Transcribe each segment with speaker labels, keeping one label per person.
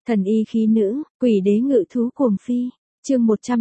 Speaker 1: Thần y khí nữ, quỷ đế ngự thú cuồng phi. Chương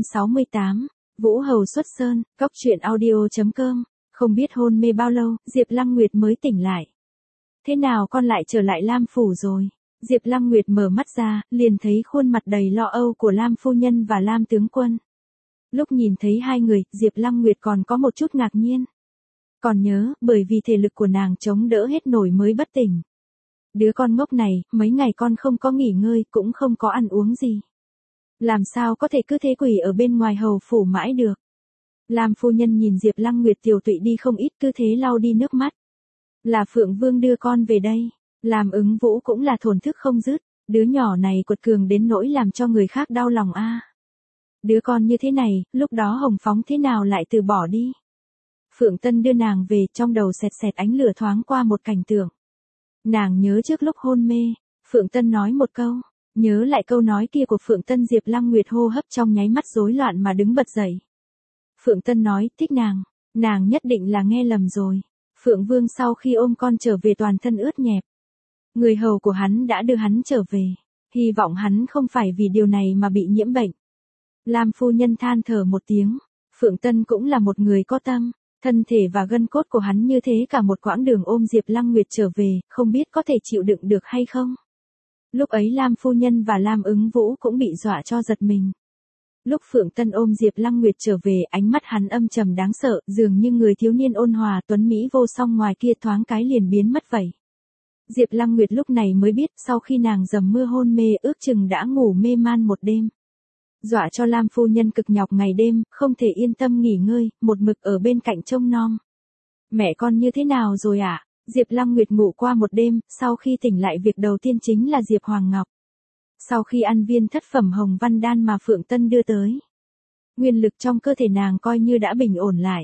Speaker 1: 168. Vũ Hầu xuất sơn, góc truyện audio.com. Không biết hôn mê bao lâu, Diệp Lăng Nguyệt mới tỉnh lại. Thế nào con lại trở lại Lam phủ rồi? Diệp Lăng Nguyệt mở mắt ra, liền thấy khuôn mặt đầy lo âu của Lam phu nhân và Lam tướng quân. Lúc nhìn thấy hai người, Diệp Lăng Nguyệt còn có một chút ngạc nhiên. Còn nhớ, bởi vì thể lực của nàng chống đỡ hết nổi mới bất tỉnh. Đứa con ngốc này, mấy ngày con không có nghỉ ngơi, cũng không có ăn uống gì. Làm sao có thể cứ thế quỷ ở bên ngoài hầu phủ mãi được. Lam phu nhân nhìn Diệp Lăng Nguyệt tiểu tụy đi không ít, cứ thế lau đi nước mắt. Là Phượng Vương đưa con về đây. Lam Ứng Vũ cũng là thổn thức không dứt. Đứa nhỏ này quật cường đến nỗi làm cho người khác đau lòng a. Đứa con như thế này, lúc đó Hồng Phóng thế nào lại từ bỏ đi. Phượng Tân đưa nàng về, trong đầu xẹt xẹt ánh lửa thoáng qua một cảnh tượng. Nàng nhớ trước lúc hôn mê, Phượng Tân nói một câu, nhớ lại câu nói kia của Phượng Tân. Diệp Lăng Nguyệt hô hấp trong nháy mắt rối loạn mà đứng bật dậy. Phượng Tân nói, thích nàng nhất định là nghe lầm rồi. Phượng Vương sau khi ôm con trở về toàn thân ướt nhẹp. Người hầu của hắn đã đưa hắn trở về, hy vọng hắn không phải vì điều này mà bị nhiễm bệnh. Lam phu nhân than thở một tiếng, Phượng Tân cũng là một người có tâm. Thân thể và gân cốt của hắn như thế cả một quãng đường ôm Diệp Lăng Nguyệt trở về, không biết có thể chịu đựng được hay không. Lúc ấy Lam phu nhân và Lam Ứng Vũ cũng bị dọa cho giật mình. Lúc Phượng Tân ôm Diệp Lăng Nguyệt trở về, ánh mắt hắn âm trầm đáng sợ, dường như người thiếu niên ôn hòa tuấn mỹ vô song ngoài kia thoáng cái liền biến mất vậy. Diệp Lăng Nguyệt lúc này mới biết, sau khi nàng dầm mưa hôn mê ước chừng đã ngủ mê man một đêm. Dọa cho Lam phu nhân cực nhọc ngày đêm, không thể yên tâm nghỉ ngơi, một mực ở bên cạnh trông nom. Mẹ con như thế nào rồi ạ? Diệp Lăng Nguyệt ngủ qua một đêm, sau khi tỉnh lại việc đầu tiên chính là Diệp Hoàng Ngọc. Sau khi ăn viên thất phẩm hồng văn đan mà Phượng Tân đưa tới, nguyên lực trong cơ thể nàng coi như đã bình ổn lại.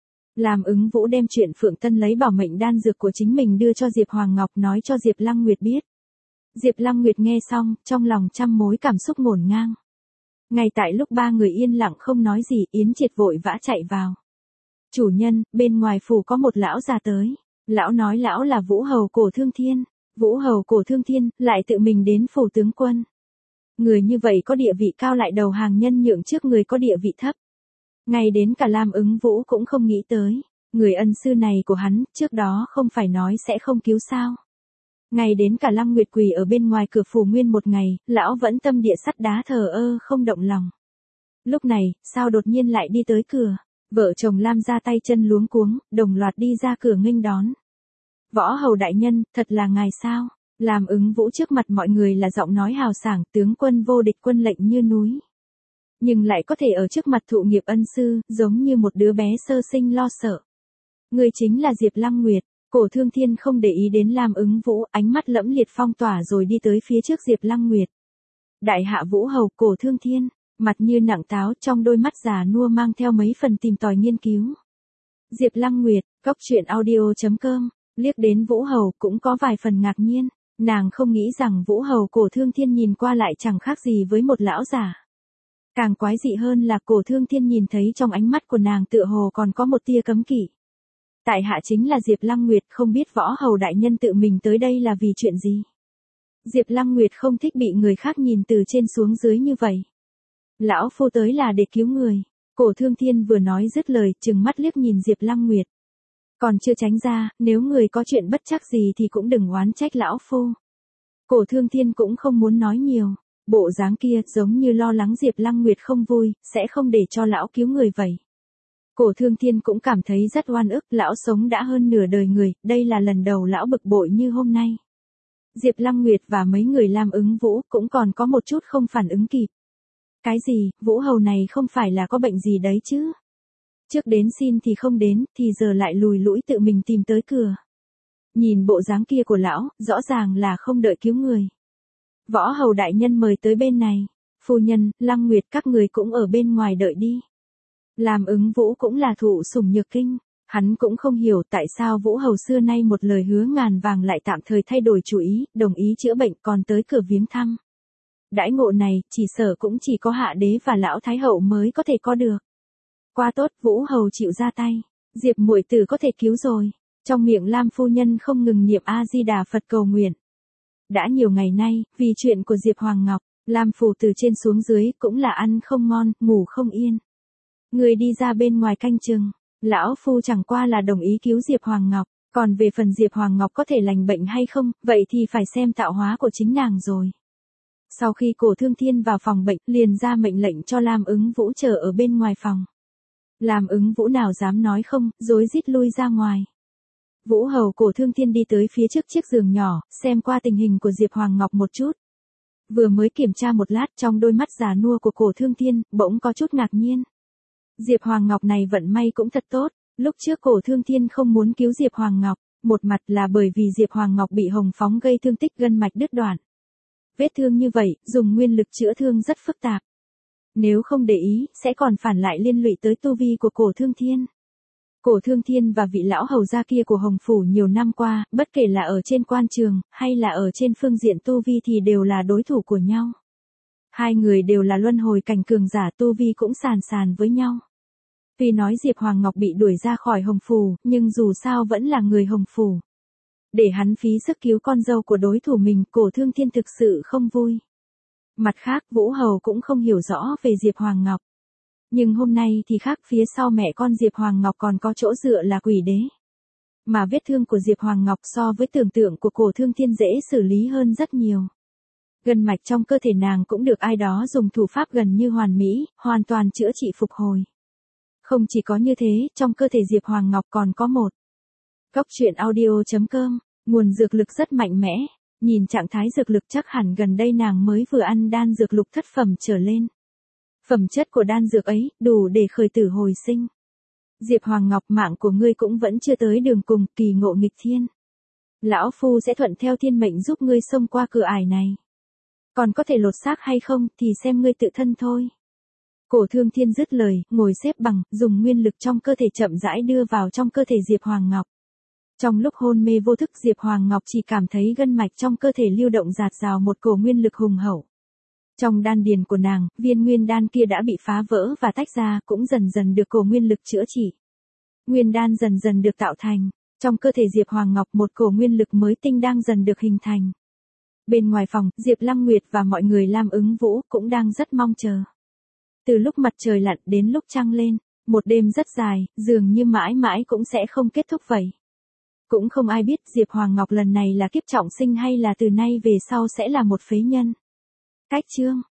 Speaker 1: Lam Ứng Vũ đem chuyện Phượng Tân lấy bảo mệnh đan dược của chính mình đưa cho Diệp Hoàng Ngọc nói cho Diệp Lăng Nguyệt biết. Diệp Lăng Nguyệt nghe xong, trong lòng trăm mối cảm xúc ngổn ngang. Ngay tại lúc ba người yên lặng không nói gì, Yến Triệt vội vã chạy vào. Chủ nhân, bên ngoài phủ có một lão già tới. Lão nói lão là Vũ Hầu Cổ Thương Thiên. Vũ Hầu Cổ Thương Thiên, lại tự mình đến phủ tướng quân. Người như vậy có địa vị cao lại đầu hàng nhân nhượng trước người có địa vị thấp. Ngay đến cả Lam Ứng Vũ cũng không nghĩ tới. Người ân sư này của hắn, trước đó không phải nói sẽ không cứu sao. Ngay đến cả Lăng Nguyệt quỳ ở bên ngoài cửa phủ nguyên một ngày, lão vẫn tâm địa sắt đá thờ ơ không động lòng. Lúc này, sao đột nhiên lại đi tới cửa? Vợ chồng Lam ra tay chân luống cuống, đồng loạt đi ra cửa nghênh đón. Võ Hầu đại nhân, thật là ngài sao? Lam Ứng Vũ trước mặt mọi người là giọng nói hào sảng, tướng quân vô địch quân lệnh như núi. Nhưng lại có thể ở trước mặt thụ nghiệp ân sư, giống như một đứa bé sơ sinh lo sợ. Người chính là Diệp Lăng Nguyệt. Cổ Thương Thiên không để ý đến Lam Ứng Vũ, ánh mắt lẫm liệt phong tỏa rồi đi tới phía trước Diệp Lăng Nguyệt. Đại hạ Vũ Hầu Cổ Thương Thiên, mặt như nặng táo, trong đôi mắt già nua mang theo mấy phần tìm tòi nghiên cứu. Diệp Lăng Nguyệt, góc truyện audio.com, liếc đến Vũ Hầu cũng có vài phần ngạc nhiên, nàng không nghĩ rằng Vũ Hầu Cổ Thương Thiên nhìn qua lại chẳng khác gì với một lão già. Càng quái dị hơn là Cổ Thương Thiên nhìn thấy trong ánh mắt của nàng tựa hồ còn có một tia cấm kỵ. Tại hạ chính là Diệp Lăng Nguyệt, không biết Võ Hầu đại nhân tự mình tới đây là vì chuyện gì. Diệp Lăng Nguyệt không thích bị người khác nhìn từ trên xuống dưới như vậy. Lão phu tới là để cứu người. Cổ Thương Thiên vừa nói dứt lời, trừng mắt liếc nhìn Diệp Lăng Nguyệt. Còn chưa tránh ra, nếu người có chuyện bất trắc gì thì cũng đừng oán trách lão phu. Cổ Thương Thiên cũng không muốn nói nhiều, bộ dáng kia giống như lo lắng Diệp Lăng Nguyệt không vui, sẽ không để cho lão cứu người vậy. Cổ Thương Thiên cũng cảm thấy rất oan ức, lão sống đã hơn nửa đời người, đây là lần đầu lão bực bội như hôm nay. Diệp Lăng Nguyệt và mấy người Lam Ứng Vũ cũng còn có một chút không phản ứng kịp. Cái gì, Vũ Hầu này không phải là có bệnh gì đấy chứ? Trước đến xin thì không đến, thì giờ lại lùi lũi tự mình tìm tới cửa. Nhìn bộ dáng kia của lão, rõ ràng là không đợi cứu người. Võ Hầu đại nhân mời tới bên này. Phu nhân, Lăng Nguyệt các người cũng ở bên ngoài đợi đi. Lam Ứng Vũ cũng là thụ sủng nhược kinh, hắn cũng không hiểu tại sao Vũ Hầu xưa nay một lời hứa ngàn vàng lại tạm thời thay đổi chủ ý, đồng ý chữa bệnh còn tới cửa viếng thăm. Đãi ngộ này, chỉ sợ cũng chỉ có hạ đế và lão thái hậu mới có thể có được. Quá tốt, Vũ Hầu chịu ra tay, Diệp muội tử có thể cứu rồi. Trong miệng Lam phu nhân không ngừng niệm A Di Đà Phật cầu nguyện. Đã nhiều ngày nay, vì chuyện của Diệp Hoàng Ngọc, Lam Phủ từ trên xuống dưới cũng là ăn không ngon, ngủ không yên. Người đi ra bên ngoài canh chừng, lão phu chẳng qua là đồng ý cứu Diệp Hoàng Ngọc, còn về phần Diệp Hoàng Ngọc có thể lành bệnh hay không, vậy thì phải xem tạo hóa của chính nàng rồi. Sau khi Cổ Thương Thiên vào phòng bệnh, liền ra mệnh lệnh cho Lam Ứng Vũ chờ ở bên ngoài phòng. Lam Ứng Vũ nào dám nói không, rối rít lui ra ngoài. Vũ hầu Cổ Thương Thiên đi tới phía trước chiếc giường nhỏ, xem qua tình hình của Diệp Hoàng Ngọc một chút. Vừa mới kiểm tra một lát, trong đôi mắt già nua của Cổ Thương Thiên, bỗng có chút ngạc nhiên. Diệp Hoàng Ngọc này vận may cũng thật tốt, lúc trước Cổ Thương Thiên không muốn cứu Diệp Hoàng Ngọc, một mặt là bởi vì Diệp Hoàng Ngọc bị Hồng Phóng gây thương tích gân mạch đứt đoạn. Vết thương như vậy, dùng nguyên lực chữa thương rất phức tạp. Nếu không để ý, sẽ còn phản lại liên lụy tới tu vi của Cổ Thương Thiên. Cổ Thương Thiên và vị lão hầu gia kia của Hồng Phủ nhiều năm qua, bất kể là ở trên quan trường, hay là ở trên phương diện tu vi thì đều là đối thủ của nhau. Hai người đều là luân hồi cảnh cường giả, tu vi cũng sàn sàn với nhau. Tuy nói Diệp Hoàng Ngọc bị đuổi ra khỏi Hồng Phủ, nhưng dù sao vẫn là người Hồng Phủ. Để hắn phí sức cứu con dâu của đối thủ mình, Cổ Thương Thiên thực sự không vui. Mặt khác, Vũ Hầu cũng không hiểu rõ về Diệp Hoàng Ngọc. Nhưng hôm nay thì khác, phía sau mẹ con Diệp Hoàng Ngọc còn có chỗ dựa là Quỷ Đế. Mà vết thương của Diệp Hoàng Ngọc so với tưởng tượng của Cổ Thương Thiên dễ xử lý hơn rất nhiều. Gân mạch trong cơ thể nàng cũng được ai đó dùng thủ pháp gần như hoàn mỹ, hoàn toàn chữa trị phục hồi. Không chỉ có như thế, trong cơ thể Diệp Hoàng Ngọc còn có một góc truyện audio.com, nguồn dược lực rất mạnh mẽ, nhìn trạng thái dược lực chắc hẳn gần đây nàng mới vừa ăn đan dược lục thất phẩm trở lên. Phẩm chất của đan dược ấy, đủ để khởi tử hồi sinh. Diệp Hoàng Ngọc, mạng của ngươi cũng vẫn chưa tới đường cùng, kỳ ngộ nghịch thiên. Lão Phu sẽ thuận theo thiên mệnh giúp ngươi xông qua cửa ải này. Còn có thể lột xác hay không, thì xem ngươi tự thân thôi. Cổ Thương Thiên dứt lời, ngồi xếp bằng, dùng nguyên lực trong cơ thể chậm rãi đưa vào trong cơ thể Diệp Hoàng Ngọc. Trong lúc hôn mê vô thức, Diệp Hoàng Ngọc chỉ cảm thấy gân mạch trong cơ thể lưu động dạt dào một cổ nguyên lực hùng hậu. Trong đan điền của nàng, viên nguyên đan kia đã bị phá vỡ và tách ra, cũng dần dần được cổ nguyên lực chữa trị. Nguyên đan dần dần được tạo thành. Trong cơ thể Diệp Hoàng Ngọc, một cổ nguyên lực mới tinh đang dần được hình thành. Bên ngoài phòng, Diệp Lăng Nguyệt và mọi người Lam Ứng Vũ cũng đang rất mong chờ. Từ lúc mặt trời lặn đến lúc trăng lên, một đêm rất dài, dường như mãi mãi cũng sẽ không kết thúc vậy. Cũng không ai biết Diệp Hoàng Ngọc lần này là kiếp trọng sinh hay là từ nay về sau sẽ là một phế nhân. Cách chương